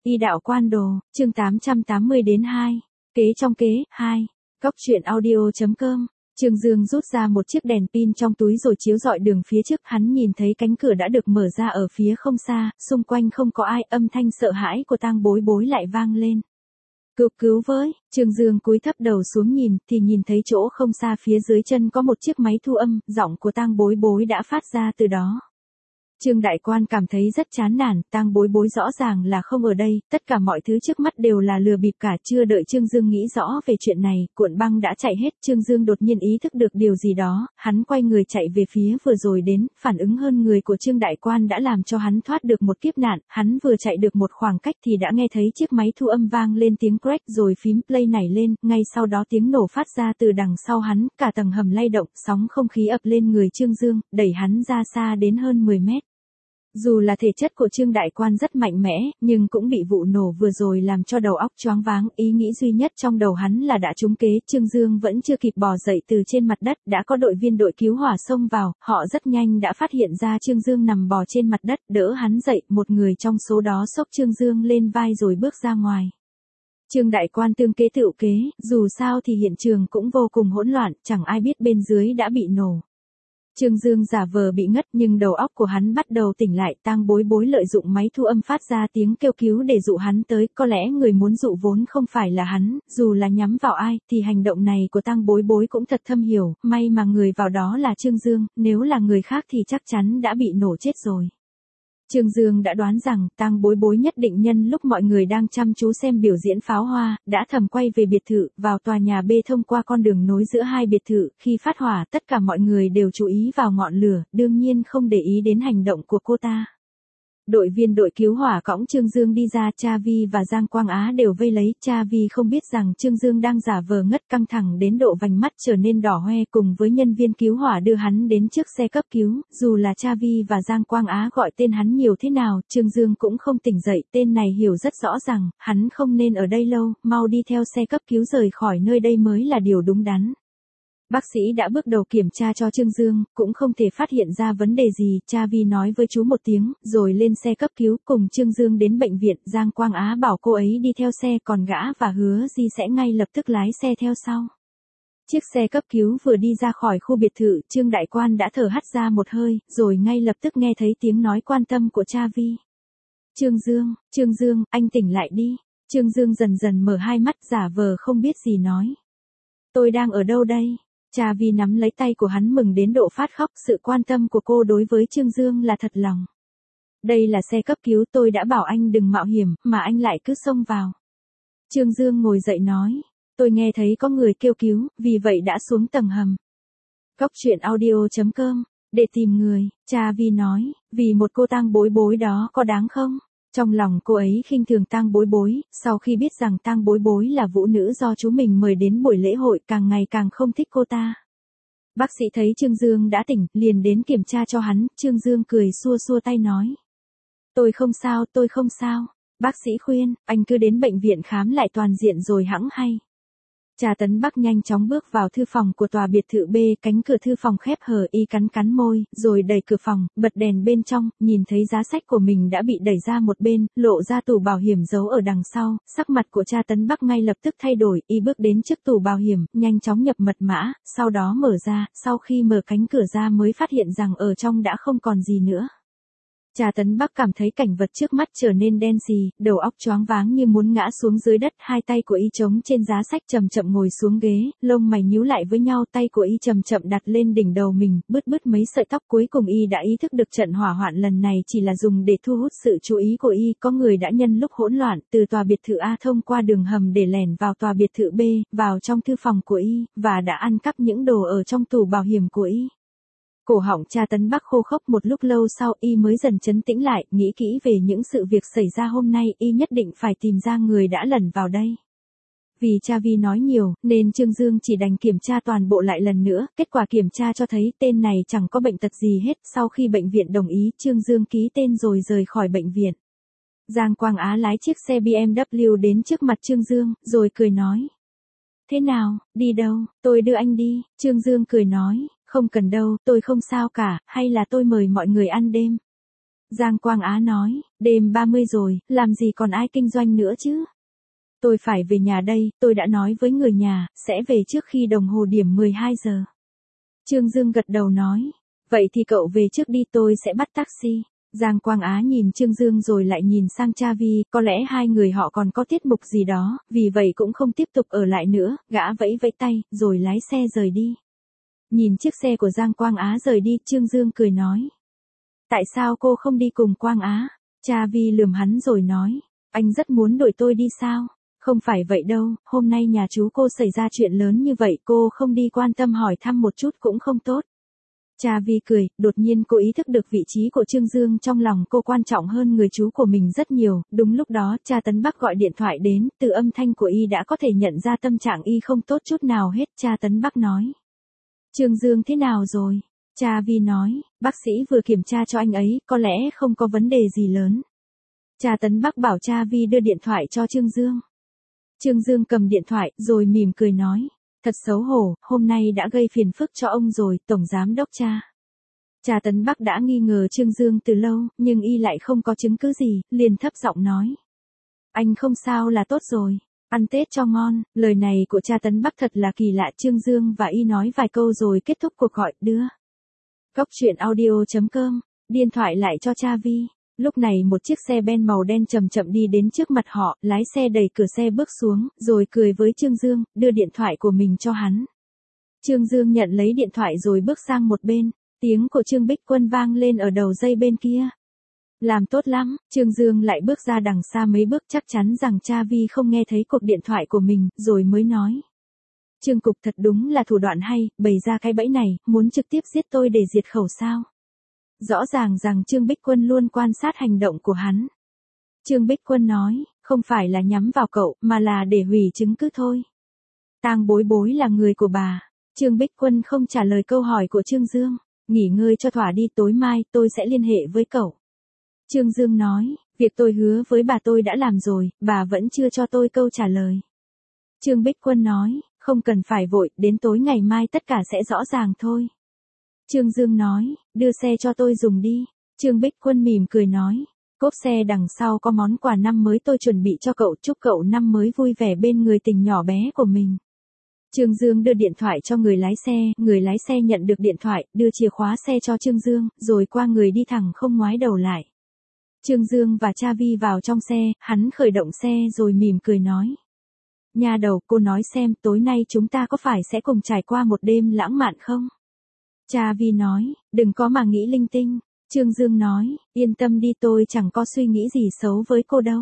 Y đạo quan đồ, chương 880 đến 2. Kế trong kế, 2. Góc truyện audio.com. Trương Dương rút ra một chiếc đèn pin trong túi rồi chiếu rọi đường phía trước, hắn nhìn thấy cánh cửa đã được mở ra ở phía không xa, xung quanh không có ai, âm thanh sợ hãi của Tang Bối Bối lại vang lên. Cứu với, Trương Dương cúi thấp đầu xuống nhìn, thì nhìn thấy chỗ không xa phía dưới chân có một chiếc máy thu âm, giọng của Tang Bối Bối đã phát ra từ đó. Trương đại quan cảm thấy rất chán nản, Tang Bối Bối rõ ràng là không ở đây, tất cả mọi thứ trước mắt đều là lừa bịp cả. Chưa đợi Trương Dương nghĩ rõ về chuyện này, cuộn băng đã chạy hết. Trương Dương đột nhiên ý thức được điều gì đó, hắn quay người chạy về phía vừa rồi đến, phản ứng hơn người của Trương đại quan đã làm cho hắn thoát được một kiếp nạn. Hắn vừa chạy được một khoảng cách thì đã nghe thấy chiếc máy thu âm vang lên tiếng crack, rồi phím play nảy lên, ngay sau đó tiếng nổ phát ra từ đằng sau hắn, cả tầng hầm lay động, sóng không khí ập lên người Trương Dương, đẩy hắn ra xa đến hơn 10 mét. Dù là thể chất của Trương đại quan rất mạnh mẽ, nhưng cũng bị vụ nổ vừa rồi làm cho đầu óc choáng váng, ý nghĩ duy nhất trong đầu hắn là đã trúng kế. Trương Dương vẫn chưa kịp bò dậy từ trên mặt đất, đã có đội viên đội cứu hỏa xông vào, họ rất nhanh đã phát hiện ra Trương Dương nằm bò trên mặt đất, đỡ hắn dậy, một người trong số đó xốc Trương Dương lên vai rồi bước ra ngoài. Trương đại quan tương kế tựu kế, dù sao thì hiện trường cũng vô cùng hỗn loạn, chẳng ai biết bên dưới đã bị nổ. Trương Dương giả vờ bị ngất nhưng đầu óc của hắn bắt đầu tỉnh lại. Tang Bối Bối lợi dụng máy thu âm phát ra tiếng kêu cứu để dụ hắn tới, có lẽ người muốn dụ vốn không phải là hắn, dù là nhắm vào ai, thì hành động này của Tang Bối Bối cũng thật thâm hiểu, may mà người vào đó là Trương Dương, nếu là người khác thì chắc chắn đã bị nổ chết rồi. Trương Dương đã đoán rằng Tang Bối Bối nhất định nhân lúc mọi người đang chăm chú xem biểu diễn pháo hoa, đã thầm quay về biệt thự, vào tòa nhà B thông qua con đường nối giữa hai biệt thự. Khi phát hỏa, tất cả mọi người đều chú ý vào ngọn lửa, đương nhiên không để ý đến hành động của cô ta. Đội viên đội cứu hỏa cõng Trương Dương đi ra, Cha Vi và Giang Quang Á đều vây lấy. Cha Vi không biết rằng Trương Dương đang giả vờ ngất, căng thẳng đến độ vành mắt trở nên đỏ hoe, cùng với nhân viên cứu hỏa đưa hắn đến trước xe cấp cứu. Dù là Cha Vi và Giang Quang Á gọi tên hắn nhiều thế nào, Trương Dương cũng không tỉnh dậy. Tên này hiểu rất rõ rằng hắn không nên ở đây lâu, mau đi theo xe cấp cứu rời khỏi nơi đây mới là điều đúng đắn. Bác sĩ đã bước đầu kiểm tra cho Trương Dương, cũng không thể phát hiện ra vấn đề gì. Cha Vi nói với chú một tiếng, rồi lên xe cấp cứu cùng Trương Dương đến bệnh viện. Giang Quang Á bảo cô ấy đi theo xe, còn gã và Hứa Di sẽ ngay lập tức lái xe theo sau. Chiếc xe cấp cứu vừa đi ra khỏi khu biệt thự, Trương đại quan đã thở hắt ra một hơi, rồi ngay lập tức nghe thấy tiếng nói quan tâm của Cha Vi. Trương Dương, anh tỉnh lại đi. Trương Dương dần dần mở hai mắt, giả vờ không biết gì nói. Tôi đang ở đâu đây? Cha Vi nắm lấy tay của hắn mừng đến độ phát khóc, sự quan tâm của cô đối với Trương Dương là thật lòng. Đây là xe cấp cứu, tôi đã bảo anh đừng mạo hiểm, mà anh lại cứ xông vào. Trương Dương ngồi dậy nói, tôi nghe thấy có người kêu cứu, vì vậy đã xuống tầng hầm. Góc truyện audio.com, để tìm người, Cha Vi nói, vì một cô Tang Bối Bối đó có đáng không? Trong lòng cô ấy khinh thường Tang Bối Bối, sau khi biết rằng Tang Bối Bối là vũ nữ do chú mình mời đến buổi lễ hội, càng ngày càng không thích cô ta. Bác sĩ thấy Trương Dương đã tỉnh, liền đến kiểm tra cho hắn. Trương Dương cười xua xua tay nói. Tôi không sao. Bác sĩ khuyên, anh cứ đến bệnh viện khám lại toàn diện rồi hẵng hay. Cha Tấn Bắc nhanh chóng bước vào thư phòng của tòa biệt thự B, cánh cửa thư phòng khép hờ, y cắn môi, rồi đẩy cửa phòng, bật đèn bên trong, nhìn thấy giá sách của mình đã bị đẩy ra một bên, lộ ra tủ bảo hiểm giấu ở đằng sau. Sắc mặt của cha Tấn Bắc ngay lập tức thay đổi, y bước đến trước tủ bảo hiểm, nhanh chóng nhập mật mã, sau đó mở ra, sau khi mở cánh cửa ra mới phát hiện rằng ở trong đã không còn gì nữa. Cha Tấn Bắc cảm thấy cảnh vật trước mắt trở nên đen xì, đầu óc choáng váng như muốn ngã xuống dưới đất. Hai tay của y chống trên giá sách, chậm chậm ngồi xuống ghế, lông mày nhíu lại với nhau, tay của y chậm chậm đặt lên đỉnh đầu mình, bứt mấy sợi tóc. Cuối cùng y đã ý thức được trận hỏa hoạn lần này chỉ là dùng để thu hút sự chú ý của y. Có người đã nhân lúc hỗn loạn từ tòa biệt thự A thông qua đường hầm để lẻn vào tòa biệt thự B, vào trong thư phòng của y, và đã ăn cắp những đồ ở trong tủ bảo hiểm của y. Cổ họng cha Tấn Bắc khô khốc, một lúc lâu sau y mới dần trấn tĩnh lại, nghĩ kỹ về những sự việc xảy ra hôm nay, y nhất định phải tìm ra người đã lẩn vào đây. Vì cha Vi nói nhiều, nên Trương Dương chỉ đành kiểm tra toàn bộ lại lần nữa, kết quả kiểm tra cho thấy tên này chẳng có bệnh tật gì hết. Sau khi bệnh viện đồng ý, Trương Dương ký tên rồi rời khỏi bệnh viện. Giang Quang Á lái chiếc xe BMW đến trước mặt Trương Dương, rồi cười nói. Thế nào, đi đâu, tôi đưa anh đi. Trương Dương cười nói. Không cần đâu, tôi không sao cả, hay là tôi mời mọi người ăn đêm. Giang Quang Á nói, đêm 30 rồi, làm gì còn ai kinh doanh nữa chứ? Tôi phải về nhà đây, tôi đã nói với người nhà, sẽ về trước khi đồng hồ điểm 12 giờ. Trương Dương gật đầu nói, vậy thì cậu về trước đi, tôi sẽ bắt taxi. Giang Quang Á nhìn Trương Dương rồi lại nhìn sang Cha Vi, có lẽ hai người họ còn có tiết mục gì đó, vì vậy cũng không tiếp tục ở lại nữa, gã vẫy vẫy tay, rồi lái xe rời đi. Nhìn chiếc xe của Giang Quang Á rời đi, Trương Dương cười nói. Tại sao cô không đi cùng Quang Á? Cha Vi lườm hắn rồi nói, anh rất muốn đuổi tôi đi sao? Không phải vậy đâu, hôm nay nhà chú cô xảy ra chuyện lớn như vậy, cô không đi quan tâm hỏi thăm một chút cũng không tốt. Cha Vi cười, đột nhiên cô ý thức được vị trí của Trương Dương trong lòng cô quan trọng hơn người chú của mình rất nhiều. Đúng lúc đó, cha Tấn Bắc gọi điện thoại đến, từ âm thanh của y đã có thể nhận ra tâm trạng y không tốt chút nào hết. Cha Tấn Bắc nói, Trương Dương thế nào rồi? Cha Vi nói, bác sĩ vừa kiểm tra cho anh ấy, có lẽ không có vấn đề gì lớn. Cha Tấn Bắc bảo cha Vi đưa điện thoại cho Trương Dương. Trương Dương cầm điện thoại, rồi mỉm cười nói, thật xấu hổ, hôm nay đã gây phiền phức cho ông rồi, Tổng Giám Đốc Cha. Cha Tấn Bắc đã nghi ngờ Trương Dương từ lâu, nhưng y lại không có chứng cứ gì, liền thấp giọng nói. Anh không sao là tốt rồi, ăn Tết cho ngon. Lời này của cha Tấn Bắc thật là kỳ lạ. Trương Dương và y nói vài câu rồi kết thúc cuộc gọi, đưa. Cốc truyện audio.com, điện thoại lại cho cha Vi. Lúc này một chiếc xe Ben màu đen chậm chậm đi đến trước mặt họ, lái xe đẩy cửa xe bước xuống, rồi cười với Trương Dương, đưa điện thoại của mình cho hắn. Trương Dương nhận lấy điện thoại rồi bước sang một bên, tiếng của Trương Bích Quân vang lên ở đầu dây bên kia. Làm tốt lắm. Trương Dương lại bước ra đằng xa mấy bước, chắc chắn rằng cha Vi không nghe thấy cuộc điện thoại của mình, rồi mới nói. Trương Cục thật đúng là thủ đoạn hay, bày ra cái bẫy này, muốn trực tiếp giết tôi để diệt khẩu sao? Rõ ràng rằng Trương Bích Quân luôn quan sát hành động của hắn. Trương Bích Quân nói, không phải là nhắm vào cậu, mà là để hủy chứng cứ thôi. Tang Bối Bối là người của bà. Trương Bích Quân không trả lời câu hỏi của Trương Dương. Nghỉ ngơi cho thỏa đi, tối mai tôi sẽ liên hệ với cậu. Trương Dương nói, việc tôi hứa với bà tôi đã làm rồi, bà vẫn chưa cho tôi câu trả lời. Trương Bích Quân nói, không cần phải vội, đến tối ngày mai tất cả sẽ rõ ràng thôi. Trương Dương nói, đưa xe cho tôi dùng đi. Trương Bích Quân mỉm cười nói, cốp xe đằng sau có món quà năm mới tôi chuẩn bị cho cậu, chúc cậu năm mới vui vẻ bên người tình nhỏ bé của mình. Trương Dương đưa điện thoại cho người lái xe nhận được điện thoại, đưa chìa khóa xe cho Trương Dương, rồi qua người đi thẳng không ngoái đầu lại. Trương Dương và cha Vi vào trong xe, hắn khởi động xe rồi mỉm cười nói. Nhà đầu, cô nói xem, tối nay chúng ta có phải sẽ cùng trải qua một đêm lãng mạn không? Cha Vi nói, đừng có mà nghĩ linh tinh. Trương Dương nói, yên tâm đi, tôi chẳng có suy nghĩ gì xấu với cô đâu.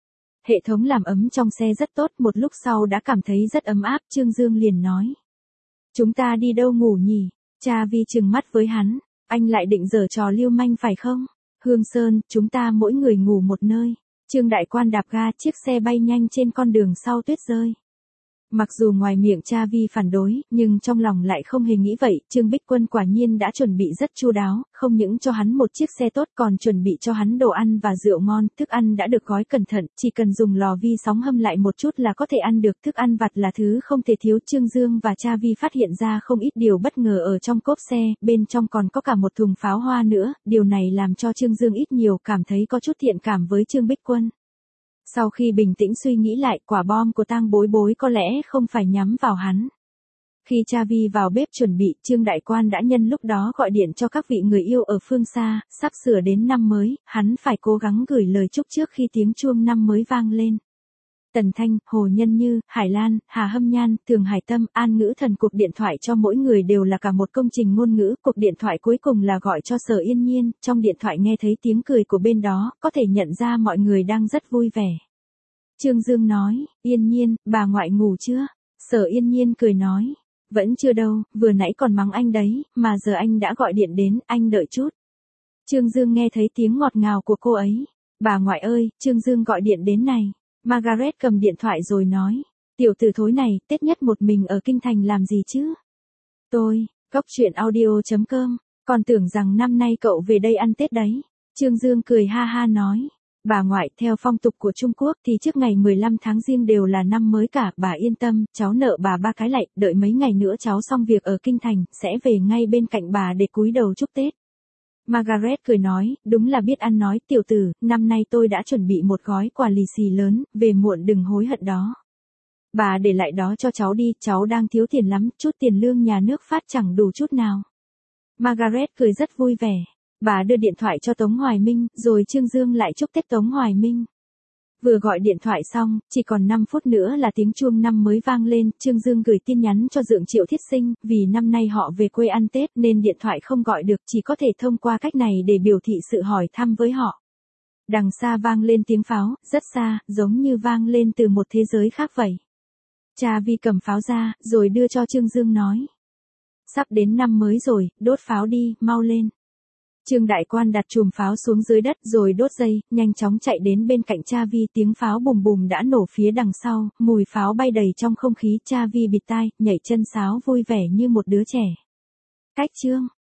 Hệ thống làm ấm trong xe rất tốt, một lúc sau đã cảm thấy rất ấm áp. Trương Dương liền nói. Chúng ta đi đâu ngủ nhỉ? Cha Vi trừng mắt với hắn, anh lại định giở trò lưu manh phải không? Hương Sơn, chúng ta mỗi người ngủ một nơi. Trương Đại Quan đạp ga, chiếc xe bay nhanh trên con đường sau tuyết rơi. Mặc dù ngoài miệng cha Vi phản đối, nhưng trong lòng lại không hề nghĩ vậy. Trương Bích Quân quả nhiên đã chuẩn bị rất chu đáo, không những cho hắn một chiếc xe tốt còn chuẩn bị cho hắn đồ ăn và rượu ngon. Thức ăn đã được gói cẩn thận, chỉ cần dùng lò vi sóng hâm lại một chút là có thể ăn được. Thức ăn vặt là thứ không thể thiếu. Trương Dương và cha Vi phát hiện ra không ít điều bất ngờ ở trong cốp xe, bên trong còn có cả một thùng pháo hoa nữa. Điều này làm cho Trương Dương ít nhiều cảm thấy có chút thiện cảm với Trương Bích Quân. Sau khi bình tĩnh suy nghĩ lại, quả bom của Tang Bối Bối có lẽ không phải nhắm vào hắn. Khi cha Vi vào bếp chuẩn bị, Trương Đại Quan đã nhân lúc đó gọi điện cho các vị người yêu ở phương xa. Sắp sửa đến năm mới, hắn phải cố gắng gửi lời chúc trước khi tiếng chuông năm mới vang lên. Tần Thanh, Hồ Nhân Như, Hải Lan, Hà Hâm Nhan, Thường Hải Tâm, An Ngữ Thần. Cuộc điện thoại cho mỗi người đều là cả một công trình ngôn ngữ. Cuộc điện thoại cuối cùng là gọi cho Sở Yên Nhiên, trong điện thoại nghe thấy tiếng cười của bên đó, có thể nhận ra mọi người đang rất vui vẻ. Trương Dương nói, Yên Nhiên, bà ngoại ngủ chưa? Sở Yên Nhiên cười nói, vẫn chưa đâu, vừa nãy còn mắng anh đấy, mà giờ anh đã gọi điện đến, anh đợi chút. Trương Dương nghe thấy tiếng ngọt ngào của cô ấy. Bà ngoại ơi, Trương Dương gọi điện đến này. Margaret cầm điện thoại rồi nói, tiểu tử thối này, Tết nhất một mình ở Kinh Thành làm gì chứ? Tôi, Cốc truyện audio.com, còn tưởng rằng năm nay cậu về đây ăn Tết đấy. Trương Dương cười ha ha nói, bà ngoại, theo phong tục của Trung Quốc thì trước ngày 15 tháng Giêng đều là năm mới cả, bà yên tâm, cháu nợ bà 3 cái lạy, đợi mấy ngày nữa cháu xong việc ở Kinh Thành, sẽ về ngay bên cạnh bà để cúi đầu chúc Tết. Margaret cười nói, đúng là biết ăn nói, tiểu tử, năm nay tôi đã chuẩn bị một gói quà lì xì lớn, về muộn đừng hối hận đó. Bà để lại đó cho cháu đi, cháu đang thiếu tiền lắm, chút tiền lương nhà nước phát chẳng đủ chút nào. Margaret cười rất vui vẻ. Bà đưa điện thoại cho Tống Hoài Minh, rồi Trương Dương lại chúc Tết Tống Hoài Minh. Vừa gọi điện thoại xong, chỉ còn 5 phút nữa là tiếng chuông năm mới vang lên, Trương Dương gửi tin nhắn cho Dượng Triệu Thiết Sinh, vì năm nay họ về quê ăn Tết nên điện thoại không gọi được, chỉ có thể thông qua cách này để biểu thị sự hỏi thăm với họ. Đằng xa vang lên tiếng pháo, rất xa, giống như vang lên từ một thế giới khác vậy. Cha Vi cầm pháo ra, rồi đưa cho Trương Dương nói. Sắp đến năm mới rồi, đốt pháo đi, mau lên. Trương Đại Quan đặt chùm pháo xuống dưới đất rồi đốt dây, nhanh chóng chạy đến bên cạnh cha Vi, tiếng pháo bùm bùm đã nổ phía đằng sau, mùi pháo bay đầy trong không khí, cha Vi bịt tai, nhảy chân sáo vui vẻ như một đứa trẻ. Cách chương